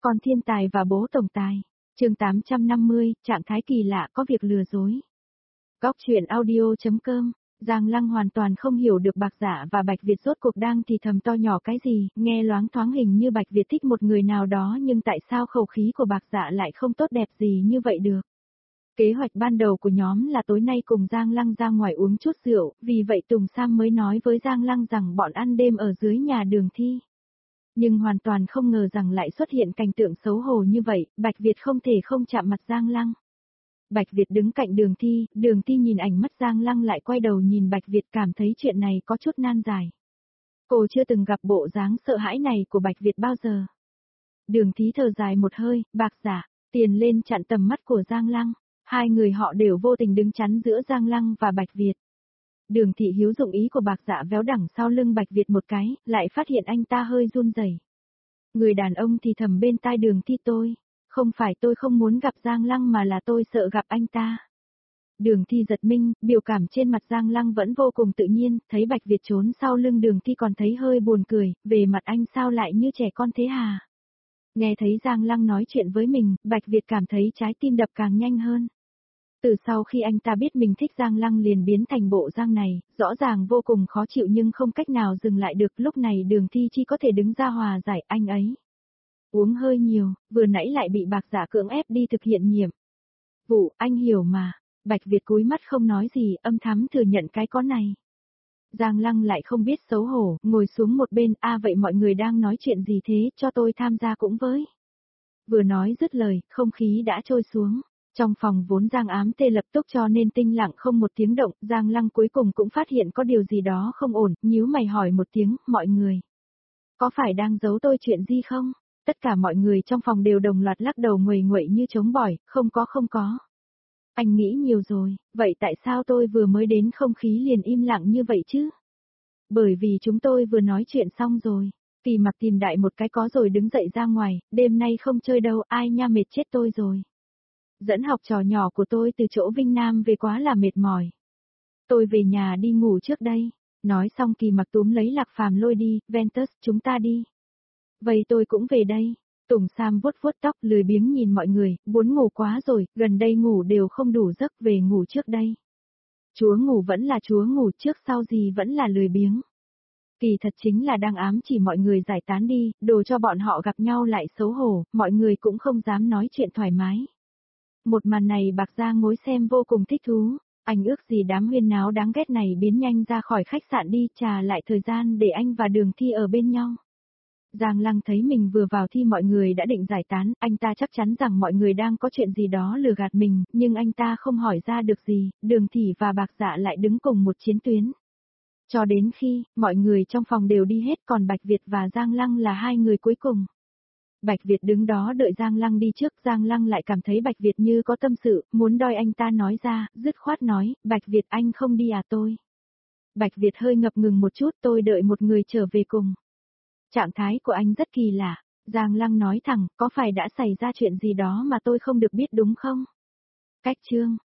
Con thiên tài và bố tổng tài. Chương 850, trạng thái kỳ lạ có việc lừa dối. Góc truyện audio.com. Giang Lăng hoàn toàn không hiểu được Bạc Dạ và Bạch Việt rốt cuộc đang thì thầm to nhỏ cái gì, nghe loáng thoáng hình như Bạch Việt thích một người nào đó nhưng tại sao khẩu khí của Bạc Dạ lại không tốt đẹp gì như vậy được. Kế hoạch ban đầu của nhóm là tối nay cùng Giang Lăng ra ngoài uống chút rượu, vì vậy Tùng Sam mới nói với Giang Lăng rằng bọn ăn đêm ở dưới nhà Đường Thi. Nhưng hoàn toàn không ngờ rằng lại xuất hiện cảnh tượng xấu hổ như vậy, Bạch Việt không thể không chạm mặt Giang Lăng. Bạch Việt đứng cạnh Đường Thi nhìn ảnh mắt Giang Lăng lại quay đầu nhìn Bạch Việt cảm thấy chuyện này có chút nan giải. Cô chưa từng gặp bộ dáng sợ hãi này của Bạch Việt bao giờ. Đường Thi thở dài một hơi, Bạc Dạ, tiền lên chặn tầm mắt của Giang Lăng. Hai người họ đều vô tình đứng chắn giữa Giang Lăng và Bạch Việt. Đường Thị Hiếu dụng ý của Bạc Dạ véo đằng sau lưng Bạch Việt một cái, lại phát hiện anh ta hơi run rẩy. Người đàn ông thì thầm bên tai Đường Thi không phải tôi không muốn gặp Giang Lăng mà là tôi sợ gặp anh ta. Đường Thi giật mình, biểu cảm trên mặt Giang Lăng vẫn vô cùng tự nhiên, thấy Bạch Việt trốn sau lưng Đường Thi còn thấy hơi buồn cười, về mặt anh sao lại như trẻ con thế hả? Nghe thấy Giang Lăng nói chuyện với mình, Bạch Việt cảm thấy trái tim đập càng nhanh hơn. Từ sau khi anh ta biết mình thích Giang Lăng liền biến thành bộ Giang này, rõ ràng vô cùng khó chịu nhưng không cách nào dừng lại được, lúc này Đường Thi chỉ có thể đứng ra hòa giải anh ấy. Uống hơi nhiều, vừa nãy lại bị Bạc Dạ cưỡng ép đi thực hiện nhiệm vụ, anh hiểu mà. Bạch Việt cúi mắt không nói gì, âm thầm thừa nhận cái có này. Giang Lăng lại không biết xấu hổ, ngồi xuống một bên, vậy mọi người đang nói chuyện gì thế, cho tôi tham gia cũng với. Vừa nói dứt lời, không khí đã trôi xuống. Trong phòng vốn Giang ám tê lập tức cho nên tinh lặng không một tiếng động, Giang Lăng cuối cùng cũng phát hiện có điều gì đó không ổn, nhíu mày hỏi một tiếng, mọi người. Có phải đang giấu tôi chuyện gì không? Tất cả mọi người trong phòng đều đồng loạt lắc đầu nguầy nguậy như trống bỏi, không có. Anh nghĩ nhiều rồi, vậy tại sao tôi vừa mới đến không khí liền im lặng như vậy chứ? Bởi vì chúng tôi vừa nói chuyện xong rồi. Kỳ Mặc tìm đại một cái có rồi đứng dậy ra ngoài, đêm nay không chơi đâu, ai nha mệt chết tôi rồi. Dẫn học trò nhỏ của tôi từ chỗ Vinh Nam về quá là mệt mỏi. Tôi về nhà đi ngủ trước đây. Nói xong Kỳ Mặc túm lấy Lạc Phàm lôi đi, Ventus, chúng ta đi. Vậy tôi cũng về đây. Tùng Sam vuốt vuốt tóc lười biếng nhìn mọi người, muốn ngủ quá rồi, gần đây ngủ đều không đủ giấc, về ngủ trước đây. Chúa ngủ vẫn là chúa ngủ, trước sau gì vẫn là lười biếng. Kỳ thật chính là đang ám chỉ mọi người giải tán đi, đồ cho bọn họ gặp nhau lại xấu hổ, mọi người cũng không dám nói chuyện thoải mái. Một màn này Bạc Gia ngồi xem vô cùng thích thú, anh ước gì đám huyên náo đáng ghét này biến nhanh ra khỏi khách sạn đi, trả lại thời gian để anh và Đường Thi ở bên nhau. Giang Lăng thấy mình vừa vào thì mọi người đã định giải tán, anh ta chắc chắn rằng mọi người đang có chuyện gì đó lừa gạt mình, nhưng anh ta không hỏi ra được gì, Đường Thị và Bạc Dạ lại đứng cùng một chiến tuyến. Cho đến khi, mọi người trong phòng đều đi hết còn Bạch Việt và Giang Lăng là hai người cuối cùng. Bạch Việt đứng đó đợi Giang Lăng đi trước, Giang Lăng lại cảm thấy Bạch Việt như có tâm sự, muốn đòi anh ta nói ra, dứt khoát nói, Bạch Việt anh không đi à tôi. Bạch Việt hơi ngập ngừng một chút, tôi đợi một người trở về cùng. Trạng thái của anh rất kỳ lạ, Giang Lăng nói thẳng, có phải đã xảy ra chuyện gì đó mà tôi không được biết đúng không? Cách chương